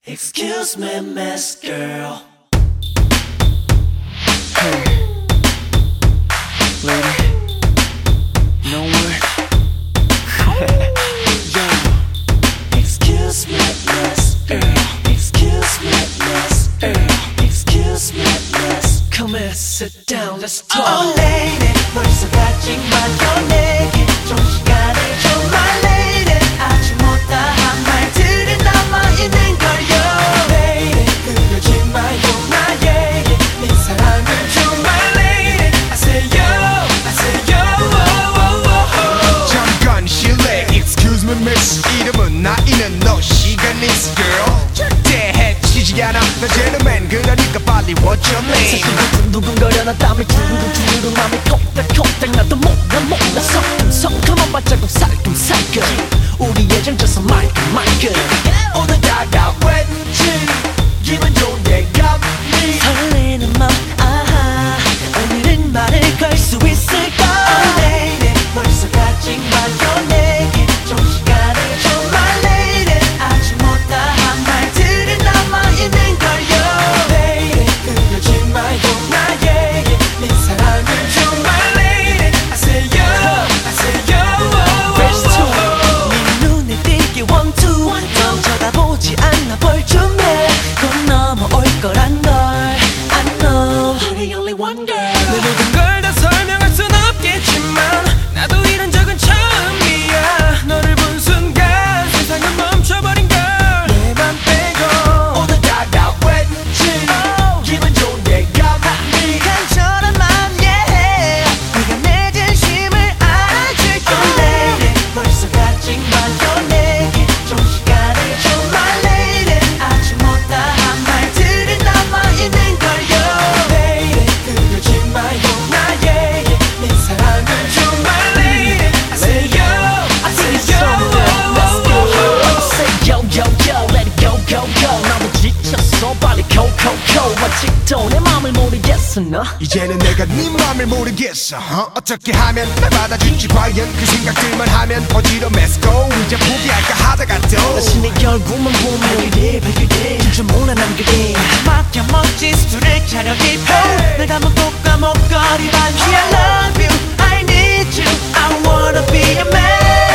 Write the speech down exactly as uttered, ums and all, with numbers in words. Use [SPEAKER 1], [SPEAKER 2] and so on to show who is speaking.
[SPEAKER 1] Excuse me, Miss Girl.
[SPEAKER 2] Hey, lady, no word. Yo.
[SPEAKER 1] Excuse me, Miss Girl. Excuse me, Miss Girl. Excuse me, Miss.
[SPEAKER 2] Come here, sit down, let's talk.
[SPEAKER 1] Oh, lady, 벌써 가진 마요 내게 좀 시간을 줘, my lady. 아직 못다한 말들이 남아있는 걸요. Lady, 그러지 마요 나에게 네 사랑을 줘, my lady. I say yo, I say yo. Oh, oh, oh, oh.
[SPEAKER 3] 잠깐 실례 Excuse me miss 이름은 나이는 너 시간 is girl 절대 해치지 않아 나 gentleman 그러니까 빨리 what's your name
[SPEAKER 2] 사실 두근거려 나 땀이 주르륵 주르륵 맘이 콩닥콩닥 나도 몰라 몰라 성큼성큼한 발자국 살금살금 우리의 정체서 마이크 마이크
[SPEAKER 1] 오늘 다가온 왠지 기분 좋은 예감이
[SPEAKER 2] 설레는 맘 아하 오늘은 말을 걸 수 있을까
[SPEAKER 1] Oh lady 벌써 가진 마요 내게 좀 시간을 줘 my lady 아직 못다한 말들이 남아있는 걸요 Lady 그러지 마요 나에게 네 사랑을 줘 my lady I say yo I say yo
[SPEAKER 2] Verse two 네 눈에 띄게 one two 넌 쳐다보지 않나 볼 준비해 곧 넘어올 거란 걸 I know
[SPEAKER 1] You're the only one girl
[SPEAKER 2] 내 모든 걸 다 설명할 순 없겠지만 나도 이런 적은 처음이야 너를 본 순간 세상은 멈춰버린 걸 내 맘 빼고
[SPEAKER 1] 오늘 다가온 왠지 기분 좋은 예감이
[SPEAKER 2] 간절한 맘 yeah 네가 내 진심을 알아줄게
[SPEAKER 1] Oh lady 벌써 가진 마요 내게 좀 시간을 줘 my lady 아직 못다한 말들이 남아있는 걸요 Lady 그러지 마요 나에게 네 사랑을 줘 my lady I say yo I say yo
[SPEAKER 2] Let's go Say yo yo yo let it go go go 나도 지쳤어 빨리 go go go 아직도 내 맘을 모르겠어 너
[SPEAKER 3] 이제는 내가 네 맘을 모르겠어 어? 어떻게 하면 날 받아줄지 과연 그 생각들만 하면 어지러 Let's go 이제 포기할까 하다가 또
[SPEAKER 2] 자신의 결국만 보면
[SPEAKER 1] 발그대 발그대
[SPEAKER 2] 진짜 몰라 난 그게
[SPEAKER 1] 막혀 멋진 술을 차려 깊어 날 감옥 감옥거리 반지 I love you I need you I wanna be a man